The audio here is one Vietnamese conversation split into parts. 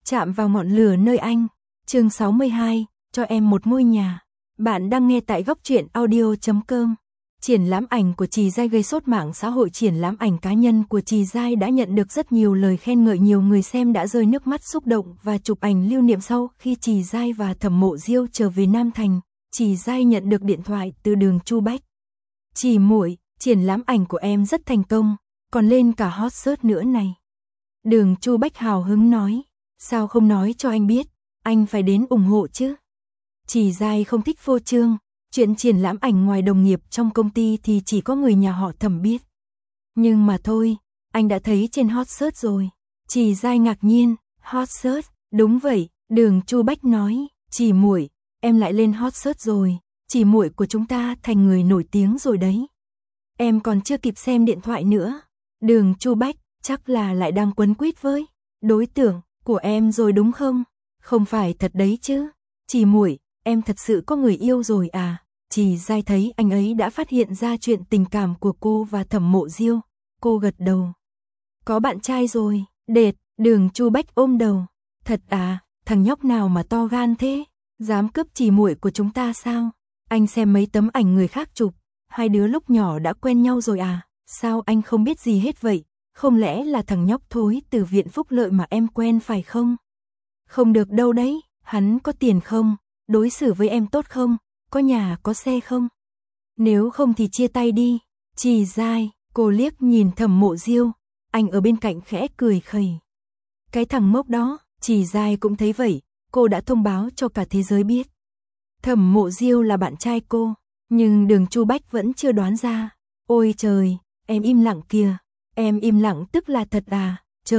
Chạm vào ngọn lửa nơi anh. Chương 62, cho em một ngôi nhà. Bạn đang nghe tại góc truyện audio.com. Triển lãm ảnh của Trì Giai gây sốt mạng xã hội. Triển lãm ảnh cá nhân của Trì Giai đã nhận được rất nhiều lời khen ngợi, nhiều người xem đã rơi nước mắt xúc động và chụp ảnh lưu niệm. Sau khi Trì Giai và Thẩm Mộ Diêu trở về Nam Thành, Trì Giai nhận được điện thoại từ Đường Chu Bách. Trì muội, triển lãm ảnh của em rất thành công, còn lên cả hot search nữa này. Đường Chu Bách hào hứng nói, sao không nói cho anh biết, anh phải đến ủng hộ chứ. Trì Giai không thích phô trương, chuyện triển lãm ảnh ngoài đồng nghiệp trong công ty thì chỉ có người nhà họ Thẩm biết. Nhưng mà thôi, anh đã thấy trên hot search rồi. Trì Giai ngạc nhiên, hot search, đúng vậy, Đường Chu Bách nói, Trì muội, em lại lên hot search rồi, Trì muội của chúng ta thành người nổi tiếng rồi đấy. Em còn chưa kịp xem điện thoại nữa. Đường Chu Bách, chắc là lại đang quấn quýt với đối tượng của em rồi đúng không? Không phải thật đấy chứ. Trì muội, em thật sự có người yêu rồi à? Trì Giai thấy anh ấy đã phát hiện ra chuyện tình cảm của cô và Thẩm Mộ Diêu. Cô gật đầu. Có bạn trai rồi, đệt. Đường Chu Bách ôm đầu. Thật à, thằng nhóc nào mà to gan thế? Dám cướp Trì muội của chúng ta sao? Anh xem mấy tấm ảnh người khác chụp, hai đứa lúc nhỏ đã quen nhau rồi à? Sao anh không biết gì hết vậy? Không lẽ là thằng nhóc thối từ Viện Phúc Lợi mà em quen phải không? Không được đâu đấy, hắn có tiền không? Đối xử với em tốt không? Có nhà có xe không? Nếu không thì chia tay đi. Trì Giai, cô liếc nhìn Thẩm Mộ Diêu, anh ở bên cạnh khẽ cười khẩy. Cái thằng ngốc đó, Trì Giai cũng thấy vậy, cô đã thông báo cho cả thế giới biết. Thẩm Mộ Diêu là bạn trai cô, nhưng Đường Chu Bách vẫn chưa đoán ra. Ôi trời, em im lặng kìa. Em im lặng tức là thật à?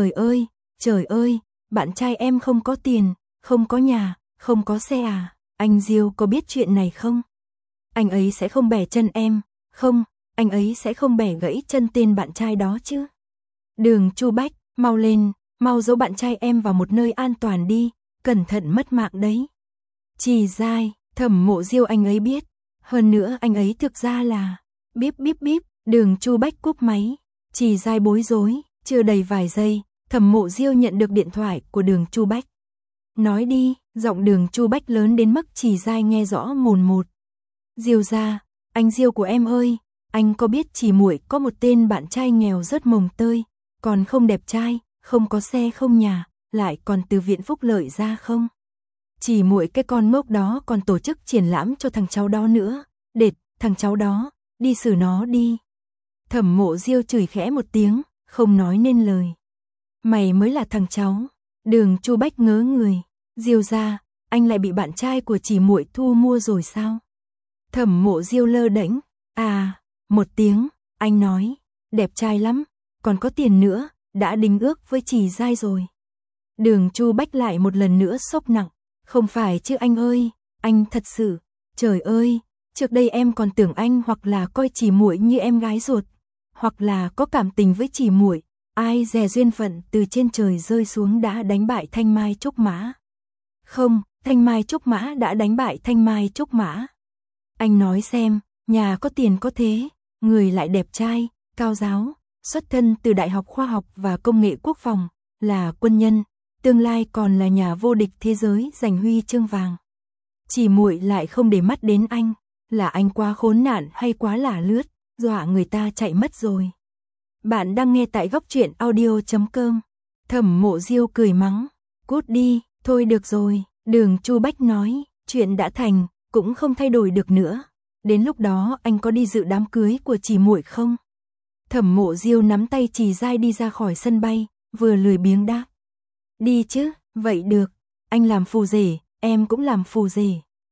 Trời ơi, bạn trai em không có tiền, không có nhà, không có xe à? Anh Diêu có biết chuyện này không? Anh ấy sẽ không bẻ chân em, không, anh ấy sẽ không bẻ gãy chân tên bạn trai đó chứ. Đường Chu Bách, mau lên, mau giấu bạn trai em vào một nơi an toàn đi, cẩn thận mất mạng đấy. Trì Giai, Thẩm Mộ Diêu anh ấy biết, hơn nữa anh ấy thực ra là... Bíp bíp bíp, Đường Chu Bách cúp máy. Trì Giai bối rối, chưa đầy vài giây, Thẩm Mộ Diêu nhận được điện thoại của Đường Chu Bách. Nói đi, giọng Đường Chu Bách lớn đến mức Trì Giai nghe rõ mồn một. Diêu gia, anh Diêu của em ơi, anh có biết Trì muội có một tên bạn trai nghèo rất mồng tơi, còn không đẹp trai, không có xe không nhà, lại còn từ Viện Phúc Lợi ra không? Trì muội cái con ngốc đó còn tổ chức triển lãm cho thằng cháu đó nữa, đệt, thằng cháu đó, đi xử nó đi. Thẩm Mộ Diêu chửi khẽ một tiếng, không nói nên lời. Mày mới là thằng cháu. Đường Chu Bách ngớ người. Diêu gia, anh lại bị bạn trai của Trì muội thu mua rồi sao? Thẩm Mộ Diêu lơ đễnh. À, một tiếng, anh nói, đẹp trai lắm, còn có tiền nữa, đã đính ước với Trì Giai rồi. Đường Chu Bách lại một lần nữa sốc nặng. Không phải chứ anh ơi, anh thật sự, trời ơi, trước đây em còn tưởng anh hoặc là coi Trì muội như em gái ruột, hoặc là có cảm tình với Trì muội, ai dè duyên phận từ trên trời rơi xuống đã đánh bại Thanh Mai Trúc Mã. Không, Thanh Mai Trúc Mã đã đánh bại Thanh Mai Trúc Mã. Anh nói xem, nhà có tiền có thế, người lại đẹp trai, cao giáo, xuất thân từ Đại học Khoa học và Công nghệ Quốc phòng, là quân nhân, tương lai còn là nhà vô địch thế giới giành huy chương vàng. Trì muội lại không để mắt đến anh, là anh quá khốn nạn hay quá lả lướt, dọa người ta chạy mất rồi. Bạn đang nghe tại góc truyện audio.com. Thẩm Mộ Diêu cười mắng, cút đi, thôi được rồi. Đường Chu Bách nói, chuyện đã thành, cũng không thay đổi được nữa. Đến lúc đó anh có đi dự đám cưới của Trì muội không? Thẩm Mộ Diêu nắm tay Trì Giai đi ra khỏi sân bay, vừa lười biếng đáp. Đi chứ, vậy được, anh làm phù rể, em cũng làm phù rể.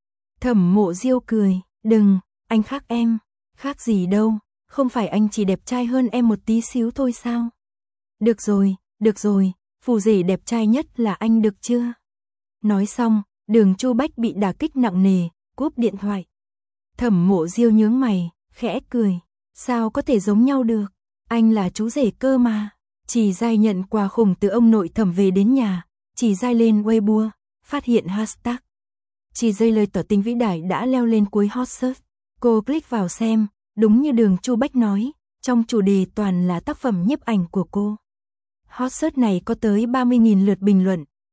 Thẩm Mộ Diêu cười, đừng, anh khác em, khác gì đâu, không phải anh chỉ đẹp trai hơn em một tí xíu thôi sao? Được rồi, phù rể đẹp trai nhất là anh được chưa? Nói xong, Đường Chu Bách bị đả kích nặng nề, cúp điện thoại. Thẩm Mộ Diêu nhướng mày, khẽ cười, sao có thể giống nhau được, anh là chú rể cơ mà. Trì Giai nhận quà khủng từ ông nội Thẩm về đến nhà, Trì Giai lên Weibo, phát hiện hashtag. Trì Giai lời tỏ tình vĩ đại đã leo lên cuối hot search. Cô click vào xem, đúng như Đường Chu Bách nói, trong chủ đề toàn là tác phẩm nhiếp ảnh của cô. Hot search này có tới 30.000 lượt bình luận,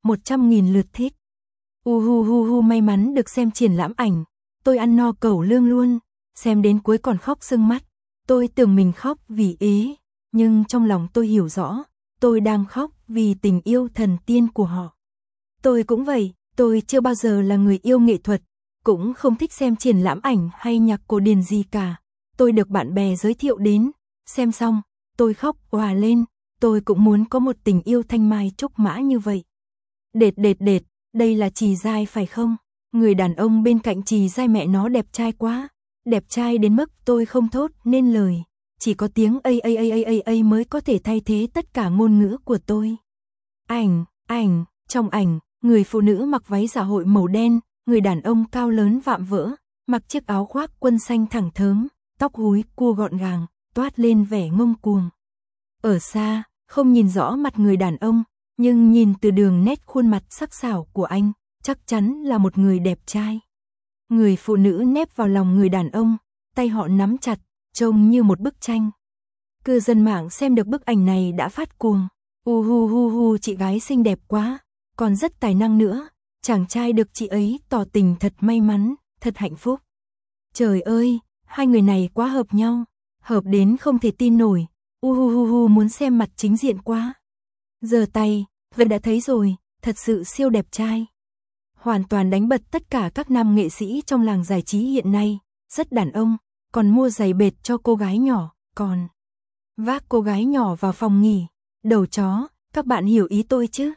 100.000 lượt thích. May mắn được xem triển lãm ảnh. Tôi ăn no cẩu lương luôn, xem đến cuối còn khóc sưng mắt. Tôi tưởng mình khóc vì ế, nhưng trong lòng tôi hiểu rõ, tôi đang khóc vì tình yêu thần tiên của họ. Tôi cũng vậy, tôi chưa bao giờ là người yêu nghệ thuật, cũng không thích xem triển lãm ảnh hay nhạc cổ điển gì cả. Tôi được bạn bè giới thiệu đến, xem xong, tôi khóc òa lên, tôi cũng muốn có một tình yêu thanh mai trúc mã như vậy. Đệt, đây là Trì Giai phải không? Người đàn ông bên cạnh Trì Giai mẹ nó đẹp trai quá, đẹp trai đến mức tôi không thốt nên lời, chỉ có tiếng a mới có thể thay thế tất cả ngôn ngữ của tôi. Trong ảnh, người phụ nữ mặc váy dạ hội màu đen, người đàn ông cao lớn vạm vỡ, mặc chiếc áo khoác quân xanh thẳng thớm, tóc húi cua gọn gàng, toát lên vẻ ngông cuồng. Ở xa, không nhìn rõ mặt người đàn ông, nhưng nhìn từ đường nét khuôn mặt sắc sảo của anh, chắc chắn là một người đẹp trai. Người phụ nữ nép vào lòng người đàn ông, tay họ nắm chặt, trông như một bức tranh. Cư dân mạng xem được bức ảnh này đã phát cuồng. Chị gái xinh đẹp quá, còn rất tài năng nữa, chàng trai được chị ấy tỏ tình thật may mắn, thật hạnh phúc. Trời ơi, hai người này quá hợp nhau, hợp đến không thể tin nổi. Muốn xem mặt chính diện quá. Giơ tay, vậy đã thấy rồi, thật sự siêu đẹp trai. Hoàn toàn đánh bật tất cả các nam nghệ sĩ trong làng giải trí hiện nay, rất đàn ông, còn mua giày bệt cho cô gái nhỏ, còn vác cô gái nhỏ vào phòng nghỉ. Đầu chó, các bạn hiểu ý tôi chứ?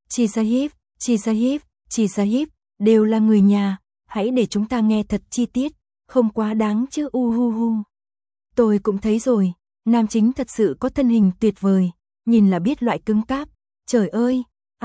Chi Sahib, đều là người nhà, hãy để chúng ta nghe thật chi tiết, không quá đáng chứ. Tôi cũng thấy rồi, nam chính thật sự có thân hình tuyệt vời, nhìn là biết loại cứng cáp. Trời ơi,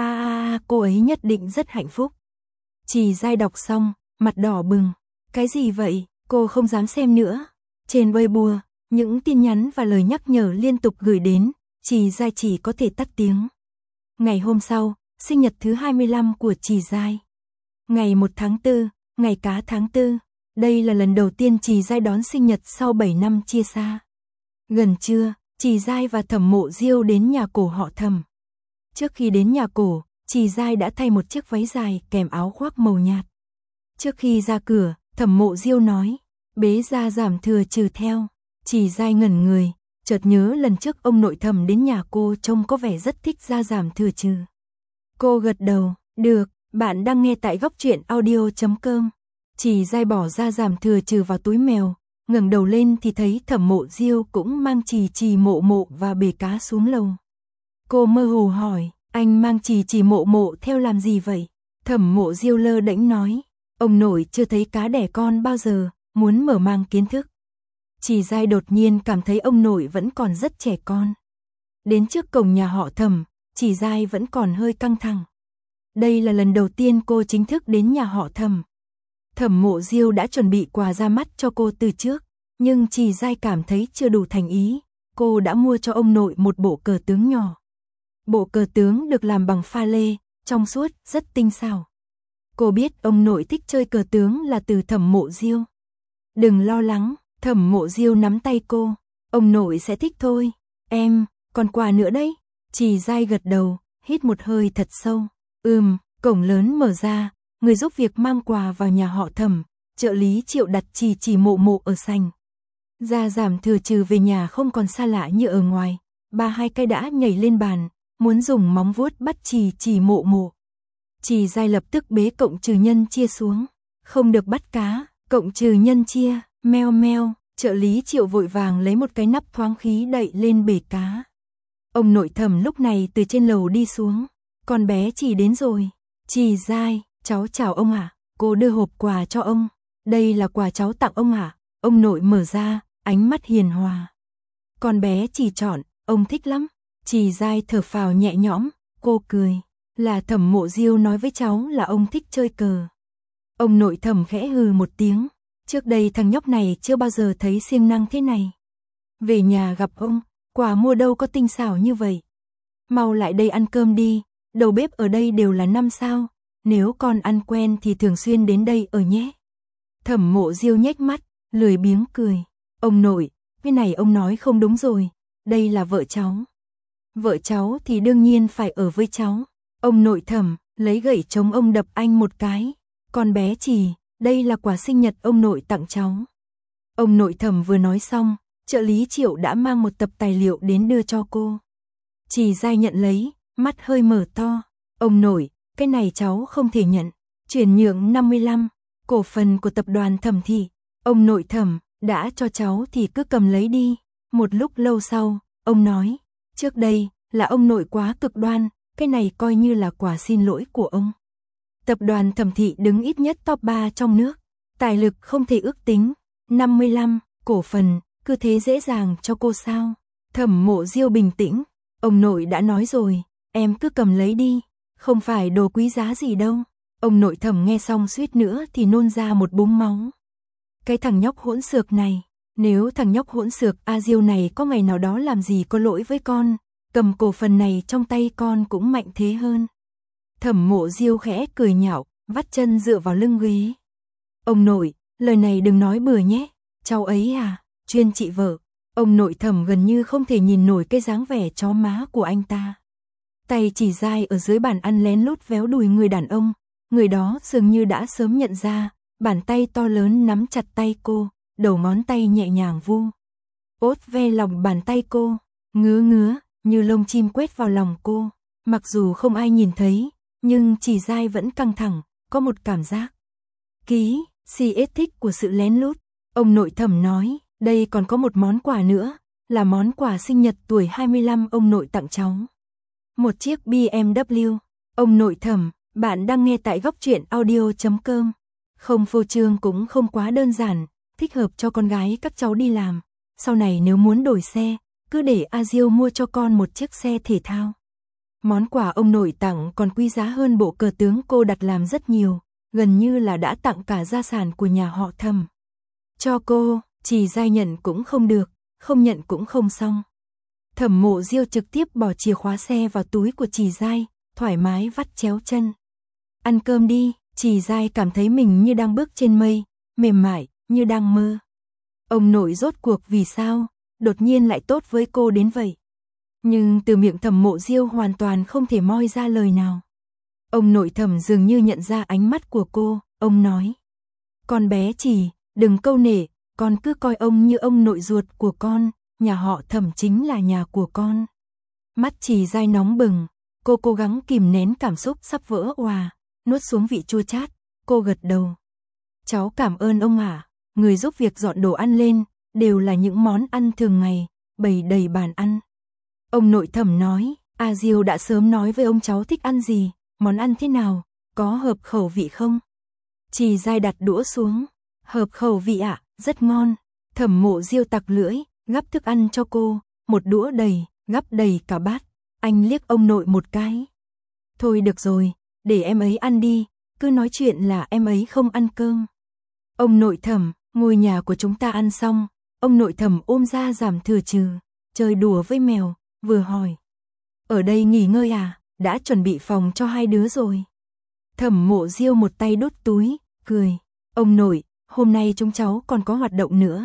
cô ấy nhất định rất hạnh phúc. Trì Giai đọc xong, mặt đỏ bừng. Cái gì vậy, cô không dám xem nữa. Trên Weibo, những tin nhắn và lời nhắc nhở liên tục gửi đến, Trì Giai chỉ có thể tắt tiếng. Ngày hôm sau, sinh nhật thứ 25 của Trì Giai. Ngày 1 tháng 4, ngày cá tháng 4. Đây là lần đầu tiên Trì Giai đón sinh nhật sau 7 năm chia xa. Gần trưa, Trì Giai và Thẩm Mộ Diêu đến nhà cổ họ Thẩm. Trước khi đến nhà cổ, Trì Giai đã thay một chiếc váy dài kèm áo khoác màu nhạt. Trước khi ra cửa, Thẩm Mộ Diêu nói, bế ra giảm thừa trừ theo. Trì Giai ngẩn người, chợt nhớ lần trước ông nội Thẩm đến nhà cô trông có vẻ rất thích ra giảm thừa trừ. Cô gật đầu, được, bạn đang nghe tại góc truyện audio.com. Trì Giai bỏ ra giảm thừa trừ vào túi mèo, ngẩng đầu lên thì thấy Thẩm Mộ Diêu cũng mang Trì Mộ và bể cá xuống lầu. Cô mơ hồ hỏi, anh mang Trì Mộ theo làm gì vậy? Thẩm Mộ Diêu lơ đễnh nói, ông nội chưa thấy cá đẻ con bao giờ, muốn mở mang kiến thức. Trì Giai đột nhiên cảm thấy ông nội vẫn còn rất trẻ con. Đến trước cổng nhà họ Thẩm, Trì Giai vẫn còn hơi căng thẳng. Đây là lần đầu tiên cô chính thức đến nhà họ Thẩm. Thẩm Mộ Diêu đã chuẩn bị quà ra mắt cho cô từ trước, nhưng Trì Giai cảm thấy chưa đủ thành ý, cô đã mua cho ông nội một bộ cờ tướng nhỏ. Bộ cờ tướng được làm bằng pha lê, trong suốt, rất tinh xảo. Cô biết ông nội thích chơi cờ tướng là từ Thẩm Mộ Diêu. Đừng lo lắng, Thẩm Mộ Diêu nắm tay cô, ông nội sẽ thích thôi. Em, còn quà nữa đấy. Trì Giai gật đầu, hít một hơi thật sâu. Cổng lớn mở ra, người giúp việc mang quà vào nhà họ Thẩm, trợ lý Triệu đặt Trì Mộ ở sảnh. Ra giảm thừa trừ về nhà không còn xa lạ như ở ngoài, bà hai cây đã nhảy lên bàn, muốn dùng móng vuốt bắt Trì Mộ. Trì Giai lập tức bế cộng trừ nhân chia xuống, không được bắt cá, cộng trừ nhân chia, meo, trợ lý Triệu vội vàng lấy một cái nắp thoáng khí đậy lên bể cá. Ông nội Thẩm lúc này từ trên lầu đi xuống, con bé Trì đến rồi. Trì Giai, cháu chào ông ạ. Cô đưa hộp quà cho ông. Đây là quà cháu tặng ông ạ. Ông nội mở ra, ánh mắt hiền hòa. Con bé Trì chọn, ông thích lắm. Trì Giai thở phào nhẹ nhõm, cô cười. Là Thẩm Mộ Diêu nói với cháu là ông thích chơi cờ. Ông nội Thẩm khẽ hừ một tiếng. Trước đây thằng nhóc này chưa bao giờ thấy siêng năng thế này. Về nhà gặp ông, quà mua đâu có tinh xảo như vậy. Mau lại đây ăn cơm đi, đầu bếp ở đây đều là 5 sao. Nếu con ăn quen thì thường xuyên đến đây ở nhé. Thẩm Mộ Diêu nhếch mắt, lười biếng cười. Ông nội, cái này ông nói không đúng rồi. Đây là vợ cháu. Vợ cháu thì đương nhiên phải ở với cháu. Ông nội Thẩm, lấy gậy chống ông đập anh một cái. Con bé Trì, đây là quà sinh nhật ông nội tặng cháu. Ông nội Thẩm vừa nói xong, trợ lý Triệu đã mang một tập tài liệu đến đưa cho cô. Trì Giai nhận lấy, mắt hơi mở to. Ông nội, cái này cháu không thể nhận. Chuyển nhượng 55 cổ phần của tập đoàn Thẩm thị. Ông nội Thẩm, đã cho cháu thì cứ cầm lấy đi. Một lúc lâu sau, ông nói, trước đây là ông nội quá cực đoan, cái này coi như là quà xin lỗi của ông. Tập đoàn Thẩm thị đứng ít nhất top 3 trong nước, tài lực không thể ước tính, 55 cổ phần, cứ thế dễ dàng cho cô sao? Thẩm Mộ Diêu bình tĩnh, ông nội đã nói rồi, em cứ cầm lấy đi, không phải đồ quý giá gì đâu. Ông nội Thẩm nghe xong suýt nữa thì nôn ra một búng máu. Cái thằng nhóc hỗn xược này, nếu thằng nhóc hỗn xược A Diêu này có ngày nào đó làm gì có lỗi với con, cầm cổ phần này trong tay con cũng mạnh thế hơn. Thẩm Mộ Diêu khẽ cười nhạo, vắt chân dựa vào lưng ghế. Ông nội, lời này đừng nói bừa nhé, cháu ấy à, chuyên trị vợ. Ông nội Thẩm gần như không thể nhìn nổi cái dáng vẻ chó má của anh ta. Tay Trì Giai ở dưới bàn ăn lén lút véo đùi người đàn ông, người đó dường như đã sớm nhận ra, bàn tay to lớn nắm chặt tay cô, đầu ngón tay nhẹ nhàng vu ốt ve lòng bàn tay cô, ngứa ngứa, như lông chim quét vào lòng cô. Mặc dù không ai nhìn thấy, nhưng Trì Giai vẫn căng thẳng, có một cảm giác ký, thích của sự lén lút. Ông nội Thẩm nói, đây còn có một món quà nữa, là món quà sinh nhật tuổi 25 ông nội tặng cháu. Một chiếc BMW. Ông nội Thẩm, bạn đang nghe tại góc truyện audio.com. Không phô trương cũng không quá đơn giản, thích hợp cho con gái các cháu đi làm. Sau này nếu muốn đổi xe, cứ để A Diêu mua cho con một chiếc xe thể thao. Món quà ông nội tặng còn quý giá hơn bộ cờ tướng cô đặt làm rất nhiều, gần như là đã tặng cả gia sản của nhà họ Thẩm. Cho cô, Trì Giai nhận cũng không được, không nhận cũng không xong. Thẩm Mộ Diêu trực tiếp bỏ chìa khóa xe vào túi của Trì Giai, thoải mái vắt chéo chân. Ăn cơm đi, Trì Giai cảm thấy mình như đang bước trên mây, mềm mại, như đang mơ. Ông nội rốt cuộc vì sao, đột nhiên lại tốt với cô đến vậy. Nhưng từ miệng Thẩm Mộ Diêu hoàn toàn không thể moi ra lời nào. Ông nội Thẩm dường như nhận ra ánh mắt của cô, ông nói. Con bé Trì, đừng câu nể, con cứ coi ông như ông nội ruột của con, nhà họ Thẩm chính là nhà của con. Mắt Trì Giai nóng bừng, cô cố gắng kìm nén cảm xúc sắp vỡ òa, nuốt xuống vị chua chát, cô gật đầu. Cháu cảm ơn ông ạ, người giúp việc dọn đồ ăn lên, đều là những món ăn thường ngày, bày đầy bàn ăn. Ông nội Thẩm nói, A Diêu đã sớm nói với ông cháu thích ăn gì, món ăn thế nào, có hợp khẩu vị không? Trì Giai đặt đũa xuống, hợp khẩu vị ạ, rất ngon. Thẩm Mộ Diêu tặc lưỡi, gắp thức ăn cho cô, một đũa đầy, gắp đầy cả bát. Anh liếc ông nội một cái. Thôi được rồi, để em ấy ăn đi, cứ nói chuyện là em ấy không ăn cơm. Ông nội Thẩm, ngôi nhà của chúng ta ăn xong, ông nội Thẩm ôm ra giảm thừa trừ, chơi đùa với mèo, vừa hỏi. Ở đây nghỉ ngơi à, đã chuẩn bị phòng cho hai đứa rồi. Thẩm Mộ Diêu một tay đút túi, cười. Ông nội, hôm nay chúng cháu còn có hoạt động nữa.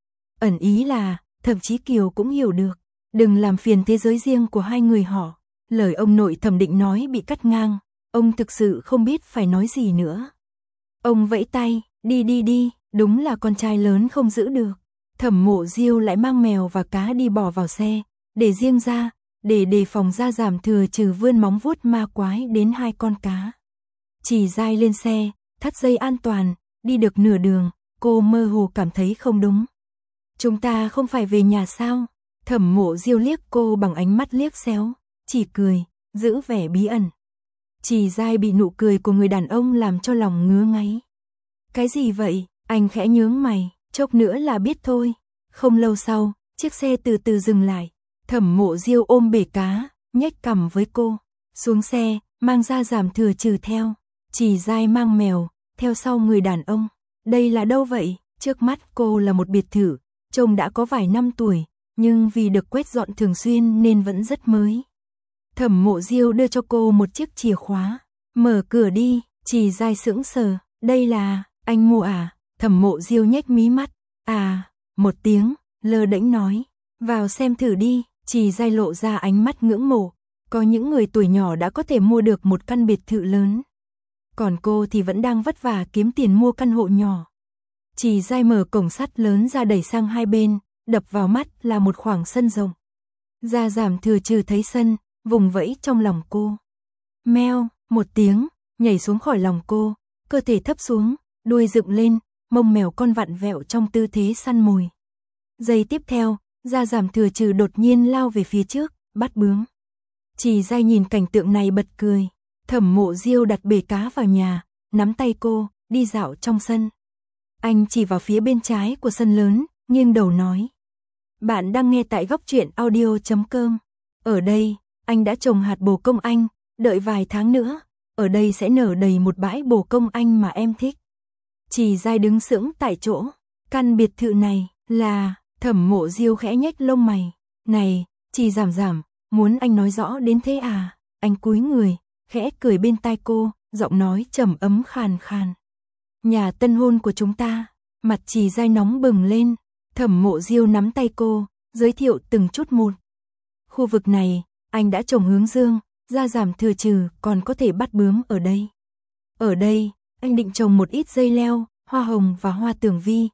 Ẩn ý là, thậm chí Kiều cũng hiểu được, đừng làm phiền thế giới riêng của hai người họ. Lời ông nội Thẩm định nói bị cắt ngang, ông thực sự không biết phải nói gì nữa. Ông vẫy tay, đi đi đi, đúng là con trai lớn không giữ được. Thẩm Mộ Diêu lại mang mèo và cá đi bỏ vào xe, để riêng ra, để đề phòng ra giảm thừa trừ vươn móng vuốt ma quái đến hai con cá. Trì Giai lên xe, thắt dây an toàn, đi được nửa đường, cô mơ hồ cảm thấy không đúng. Chúng ta không phải về nhà sao? Thẩm Mộ Diêu liếc cô bằng ánh mắt liếc xéo, chỉ cười, giữ vẻ bí ẩn. Trì Giai bị nụ cười của người đàn ông làm cho lòng ngứa ngáy. Cái gì vậy? Anh khẽ nhướng mày, chốc nữa là biết thôi. Không lâu sau, chiếc xe từ từ dừng lại. Thẩm Mộ Diêu ôm bể cá, nhếch cằm với cô. Xuống xe, mang ra giảm thừa trừ theo. Trì Giai mang mèo, theo sau người đàn ông. Đây là đâu vậy? Trước mắt cô là một biệt thự, trông đã có vài năm tuổi, nhưng vì được quét dọn thường xuyên nên vẫn rất mới. Thẩm Mộ Diêu đưa cho cô một chiếc chìa khóa. Mở cửa đi, Trì Giai sững sờ. Đây là, anh mua à? Thẩm Mộ Diêu nhếch mí mắt. À, một tiếng, lơ đễnh nói. Vào xem thử đi, Trì Giai lộ ra ánh mắt ngưỡng mộ. Có những người tuổi nhỏ đã có thể mua được một căn biệt thự lớn. Còn cô thì vẫn đang vất vả kiếm tiền mua căn hộ nhỏ. Chị Giai mở cổng sắt lớn ra đẩy sang hai bên, đập vào mắt là một khoảng sân rộng. Gia Giảm Thừa Trừ thấy sân, vùng vẫy trong lòng cô. Meo, một tiếng, nhảy xuống khỏi lòng cô, cơ thể thấp xuống, đuôi dựng lên, mông mèo con vặn vẹo trong tư thế săn mồi. Giây tiếp theo, Gia Giảm Thừa Trừ đột nhiên lao về phía trước, bắt bướm. Chị Giai nhìn cảnh tượng này bật cười. Thẩm Mộ Diêu đặt bể cá vào nhà, nắm tay cô, đi dạo trong sân. Anh chỉ vào phía bên trái của sân lớn, nghiêng đầu nói. Bạn đang nghe tại góc truyện audio.com. Ở đây, anh đã trồng hạt bồ công anh, đợi vài tháng nữa, ở đây sẽ nở đầy một bãi bồ công anh mà em thích. Chị Giai đứng sững tại chỗ, căn biệt thự này là, Thẩm Mộ Diêu khẽ nhếch lông mày. Này, chị Giảm Giảm, muốn anh nói rõ đến thế à? Anh cúi người, khẽ cười bên tai cô, giọng nói trầm ấm khàn khàn. Nhà tân hôn của chúng ta. Mặt chị Giai nóng bừng lên. Thẩm Mộ Diêu nắm tay cô, giới thiệu từng chút một. Khu vực này, anh đã trồng hướng dương, Gia Giảm Thừa Trừ còn có thể bắt bướm ở đây. Ở đây, anh định trồng một ít dây leo, hoa hồng và hoa tường vi.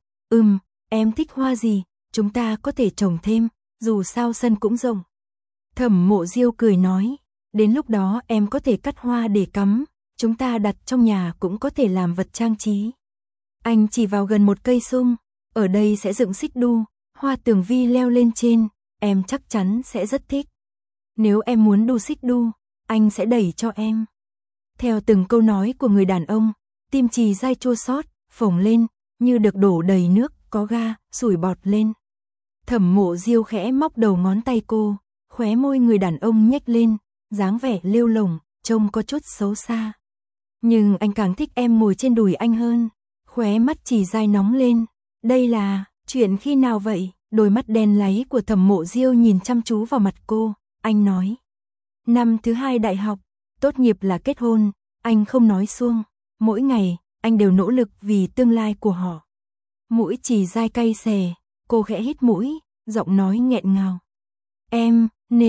Em thích hoa gì, chúng ta có thể trồng thêm, dù sao sân cũng rộng. Thẩm Mộ Diêu cười nói, đến lúc đó em có thể cắt hoa để cắm, chúng ta đặt trong nhà cũng có thể làm vật trang trí. Anh chỉ vào gần một cây sung, ở đây sẽ dựng xích đu, hoa tường vi leo lên trên, em chắc chắn sẽ rất thích. Nếu em muốn đu xích đu, anh sẽ đẩy cho em. Theo từng câu nói của người đàn ông, tim chị Giai chua xót, phồng lên, như được đổ đầy nước, có ga, sủi bọt lên. Thẩm Mộ Diêu khẽ móc đầu ngón tay cô, khóe môi người đàn ông nhếch lên, dáng vẻ lêu lổng, trông có chút xấu xa. Nhưng anh càng thích em ngồi trên đùi anh hơn. Khóe mắt chị Giai nóng lên. Đây là chuyện khi nào vậy? Đôi mắt đen láy của Thẩm Mộ Diêu nhìn chăm chú vào mặt cô. Anh nói. Năm thứ 2 đại học, tốt nghiệp là kết hôn. Anh không nói suông. Mỗi ngày, anh đều nỗ lực vì tương lai của họ. Mũi chị Giai cay xè. Cô khẽ hít mũi, giọng nói nghẹn ngào. Em,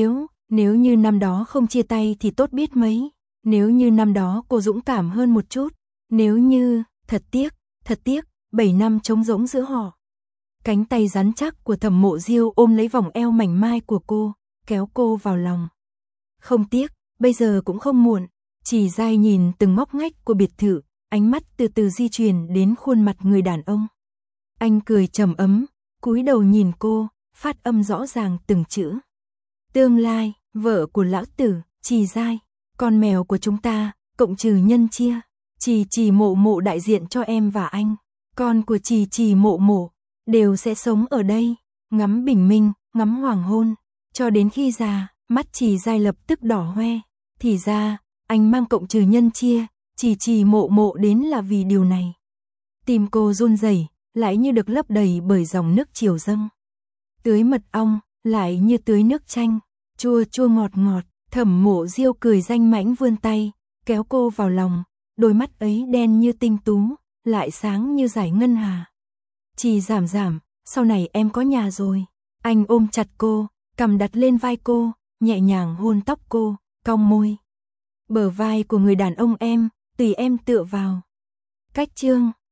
nếu như năm đó không chia tay thì tốt biết mấy. Nếu như năm đó cô dũng cảm hơn một chút. Nếu như, thật tiếc, 7 năm trống rỗng giữa họ. Cánh tay rắn chắc của Thẩm Mộ Diêu ôm lấy vòng eo mảnh mai của cô, kéo cô vào lòng. Không tiếc, bây giờ cũng không muộn. Chị Giai nhìn từng ngóc ngách của biệt thự, ánh mắt từ từ di chuyển đến khuôn mặt người đàn ông. Anh cười trầm ấm, cúi đầu nhìn cô, phát âm rõ ràng từng chữ. Tương lai, vợ của lão tử, chị Giai, con mèo của chúng ta, cộng trừ nhân chia. Chị Mộ Mộ đại diện cho em và anh. Con của chị Mộ Mộ đều sẽ sống ở đây, ngắm bình minh, ngắm hoàng hôn, cho đến khi già. Mắt chị Giai lập tức đỏ hoe. Thì ra, anh mang cộng trừ nhân chia, chị Mộ Mộ đến là vì điều này. Tim cô run rẩy, lại như được lấp đầy bởi dòng nước triều dâng. Tưới mật ong, lại như tưới nước chanh, chua chua ngọt ngọt. Thẩm Mộ Diêu cười danh mãnh vươn tay, kéo cô vào lòng, đôi mắt ấy đen như tinh tú, lại sáng như dải ngân hà. Chị Giảm Giảm, sau này em có nhà rồi. Anh ôm chặt cô, cằm đặt lên vai cô, nhẹ nhàng hôn tóc cô, cong môi. Bờ vai của người đàn ông em, tùy em tựa vào. Cách chương